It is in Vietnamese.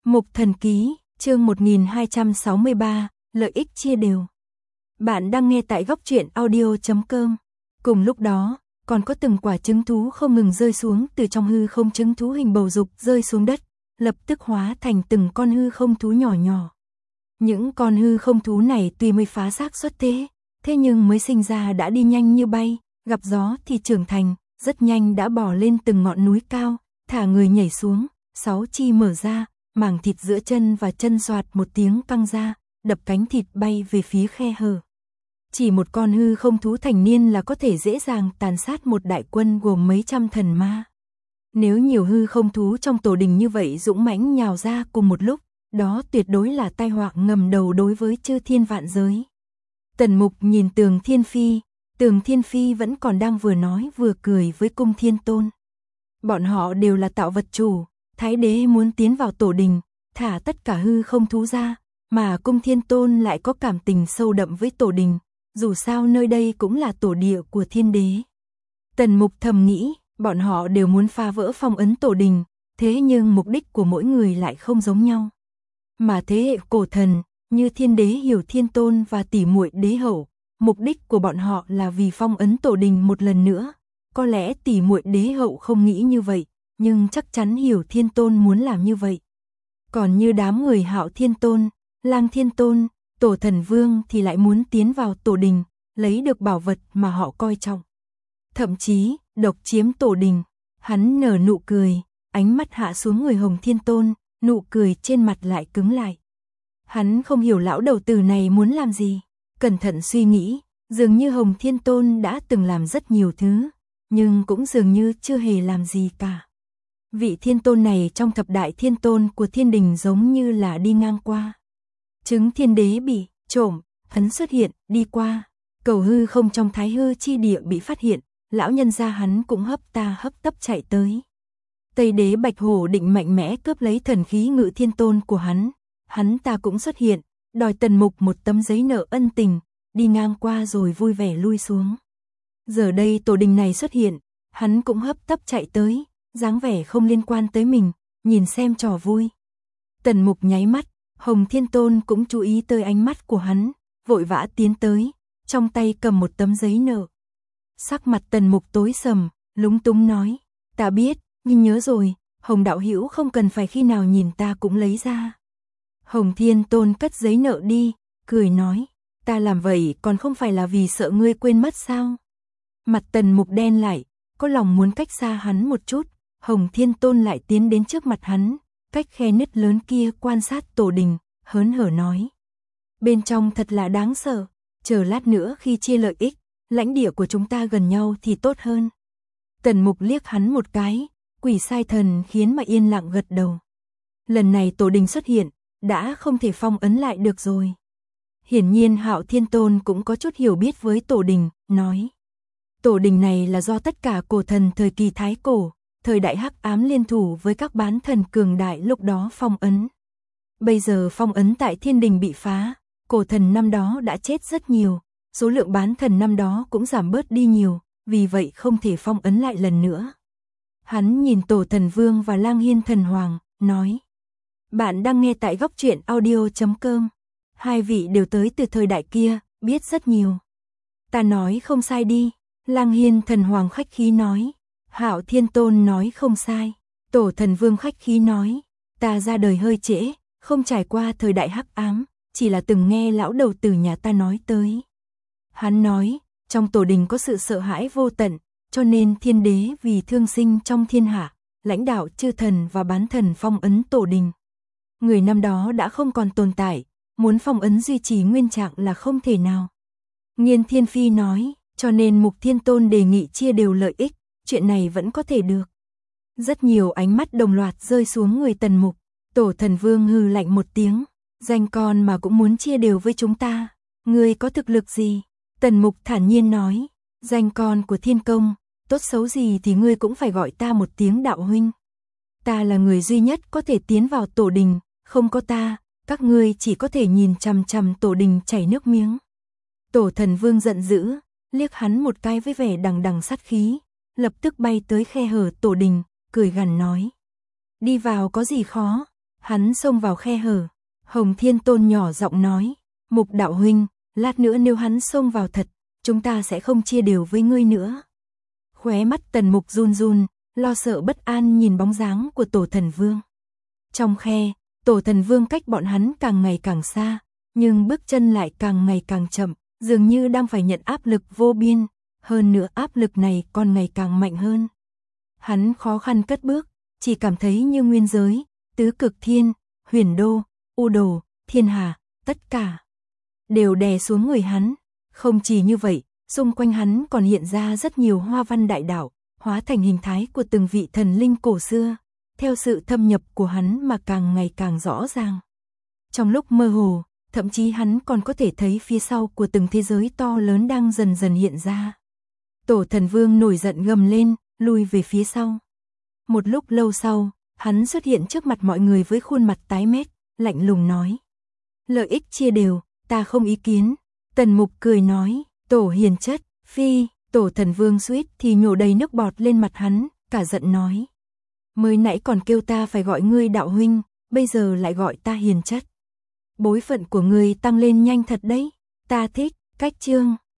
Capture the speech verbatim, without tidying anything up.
Mục Thần Ký, chương một nghìn hai trăm sáu mươi ba, lợi ích chia đều. Bạn đang nghe tại góc truyện audio chấm com. Cùng lúc đó, còn có từng quả trứng thú không ngừng rơi xuống từ trong hư không, trứng thú hình bầu dục rơi xuống đất, lập tức hóa thành từng con hư không thú nhỏ nhỏ. Những con hư không thú này tuy mới phá xác xuất thế, thế nhưng mới sinh ra đã đi nhanh như bay, gặp gió thì trưởng thành, rất nhanh đã bò lên từng ngọn núi cao, thả người nhảy xuống, sáu chi mở ra, màng thịt giữa chân và chân xoạt một tiếng căng ra, đập cánh thịt bay về phía khe hở. Chỉ một con hư không thú thành niên là có thể dễ dàng tàn sát một đại quân gồm mấy trăm thần ma. Nếu nhiều hư không thú trong tổ đình như vậy dũng mãnh nhào ra cùng một lúc, đó tuyệt đối là tai họa ngầm đầu đối với chư thiên vạn giới. Tần Mục nhìn Tường Thiên Phi, Tường Thiên Phi vẫn còn đang vừa nói vừa cười với Cung Thiên Tôn. Bọn họ đều là tạo vật chủ, Thái đế muốn tiến vào tổ đình, thả tất cả hư không thú ra, mà Cung Thiên Tôn lại có cảm tình sâu đậm với tổ đình, dù sao nơi đây cũng là tổ địa của thiên đế. Tần Mục thầm nghĩ, bọn họ đều muốn phá vỡ phong ấn tổ đình, thế nhưng mục đích của mỗi người lại không giống nhau. Mà thế hệ cổ thần, như thiên đế Hiểu Thiên Tôn và tỷ muội đế hậu, mục đích của bọn họ là vì phong ấn tổ đình một lần nữa. Có lẽ tỷ muội đế hậu không nghĩ như vậy, nhưng chắc chắn Hiểu Thiên Tôn muốn làm như vậy. Còn như đám người Hạo Thiên Tôn, Lang Thiên Tôn, Tổ Thần Vương thì lại muốn tiến vào tổ đình, lấy được bảo vật mà họ coi trọng. Thậm chí, độc chiếm tổ đình. Hắn nở nụ cười, ánh mắt hạ xuống người Hồng Thiên Tôn, nụ cười trên mặt lại cứng lại. Hắn không hiểu lão đầu tử này muốn làm gì, cẩn thận suy nghĩ, dường như Hồng Thiên Tôn đã từng làm rất nhiều thứ, nhưng cũng dường như chưa hề làm gì cả. Vị thiên tôn này trong thập đại thiên tôn của thiên đình giống như là đi ngang qua. Trứng thiên đế bị trộm, hắn xuất hiện, đi qua, cầu hư không trong thái hư chi địa bị phát hiện, lão nhân gia hắn cũng hấp ta hấp tấp chạy tới. Tây đế Bạch Hổ định mạnh mẽ cướp lấy thần khí ngự thiên tôn của hắn, hắn ta cũng xuất hiện, đòi Tần Mục một tấm giấy nợ ân tình, đi ngang qua rồi vui vẻ lui xuống. Giờ đây tổ đình này xuất hiện, hắn cũng hấp tấp chạy tới, dáng vẻ không liên quan tới mình, nhìn xem trò vui. Tần Mục nháy mắt, Hồng Thiên Tôn cũng chú ý tới ánh mắt của hắn, vội vã tiến tới, trong tay cầm một tấm giấy nợ. Sắc mặt Tần Mục tối sầm, lúng túng nói, ta biết, nhưng nhớ rồi, Hồng đạo hữu không cần phải khi nào nhìn ta cũng lấy ra. Hồng Thiên Tôn cất giấy nợ đi, cười nói, ta làm vậy còn không phải là vì sợ ngươi quên mất sao? Mặt Tần Mục đen lại, có lòng muốn cách xa hắn một chút, Hồng Thiên Tôn lại tiến đến trước mặt hắn, cách khe nứt lớn kia quan sát tổ đình, hớn hở nói. Bên trong thật là đáng sợ, chờ lát nữa khi chia lợi ích, lãnh địa của chúng ta gần nhau thì tốt hơn. Tần Mục liếc hắn một cái, quỷ sai thần khiến mà yên lặng gật đầu. Lần này tổ đình xuất hiện, đã không thể phong ấn lại được rồi. Hiển nhiên Hạo Thiên Tôn cũng có chút hiểu biết với tổ đình, nói. Tổ đình này là do tất cả cổ thần thời kỳ Thái Cổ, thời đại Hắc Ám liên thủ với các bán thần cường đại lúc đó phong ấn. Bây giờ phong ấn tại thiên đình bị phá, cổ thần năm đó đã chết rất nhiều, số lượng bán thần năm đó cũng giảm bớt đi nhiều, vì vậy không thể phong ấn lại lần nữa. Hắn nhìn Tổ Thần Vương và Lang Hiên Thần Hoàng, nói. Bạn đang nghe tại góc truyện audio chấm com. Hai vị đều tới từ thời đại kia, biết rất nhiều. Ta nói không sai đi, Lang Hiên Thần Hoàng khách khí nói. Hạo Thiên Tôn nói không sai. Tổ Thần Vương khách khí nói, ta ra đời hơi trễ, không trải qua thời đại Hắc Ám, chỉ là từng nghe lão đầu tử nhà ta nói tới. Hắn nói, trong tổ đình có sự sợ hãi vô tận, cho nên thiên đế vì thương sinh trong thiên hạ, lãnh đạo chư thần và bán thần phong ấn tổ đình. Người năm đó đã không còn tồn tại, muốn phong ấn duy trì nguyên trạng là không thể nào. Nghiên Thiên Phi nói, cho nên Mục Thiên Tôn đề nghị chia đều lợi ích, chuyện này vẫn có thể được. Rất nhiều ánh mắt đồng loạt rơi xuống người Tần Mục. Tổ Thần Vương hừ lạnh một tiếng, danh con mà cũng muốn chia đều với chúng ta, ngươi có thực lực gì? Tần Mục thản nhiên nói, danh con của thiên công, tốt xấu gì thì ngươi cũng phải gọi ta một tiếng đạo huynh. Ta là người duy nhất có thể tiến vào tổ đình, không có ta, các ngươi chỉ có thể nhìn chằm chằm tổ đình chảy nước miếng. Tổ Thần Vương giận dữ, liếc hắn một cái với vẻ đằng đằng sát khí, lập tức bay tới khe hở tổ đình, cười gằn nói. Đi vào có gì khó? Hắn xông vào khe hở, Hồng Thiên Tôn nhỏ giọng nói, Mục đạo huynh, lát nữa nếu hắn xông vào thật, chúng ta sẽ không chia đều với ngươi nữa. Khóe mắt Tần Mục run run, lo sợ bất an nhìn bóng dáng của Tổ Thần Vương. Trong khe, Tổ Thần Vương cách bọn hắn càng ngày càng xa, nhưng bước chân lại càng ngày càng chậm, dường như đang phải nhận áp lực vô biên, hơn nữa áp lực này còn ngày càng mạnh hơn. Hắn khó khăn cất bước, chỉ cảm thấy như nguyên giới, tứ cực thiên, huyền đô, u đồ, thiên hà, tất cả đều đè xuống người hắn. Không chỉ như vậy, xung quanh hắn còn hiện ra rất nhiều hoa văn đại đạo, hóa thành hình thái của từng vị thần linh cổ xưa, theo sự thâm nhập của hắn mà càng ngày càng rõ ràng. Trong lúc mơ hồ, thậm chí hắn còn có thể thấy phía sau của từng thế giới to lớn đang dần dần hiện ra. Tổ Thần Vương nổi giận gầm lên, lui về phía sau. Một lúc lâu sau, hắn xuất hiện trước mặt mọi người với khuôn mặt tái mét, lạnh lùng nói. Lợi ích chia đều, ta không ý kiến. Tần Mục cười nói, Tổ hiền chất, phi. Tổ Thần Vương suýt thì nhổ đầy nước bọt lên mặt hắn, cả giận nói. Mới nãy còn kêu ta phải gọi ngươi đạo huynh, bây giờ lại gọi ta hiền chất. Bối phận của ngươi tăng lên nhanh thật đấy, ta thích. Cách chương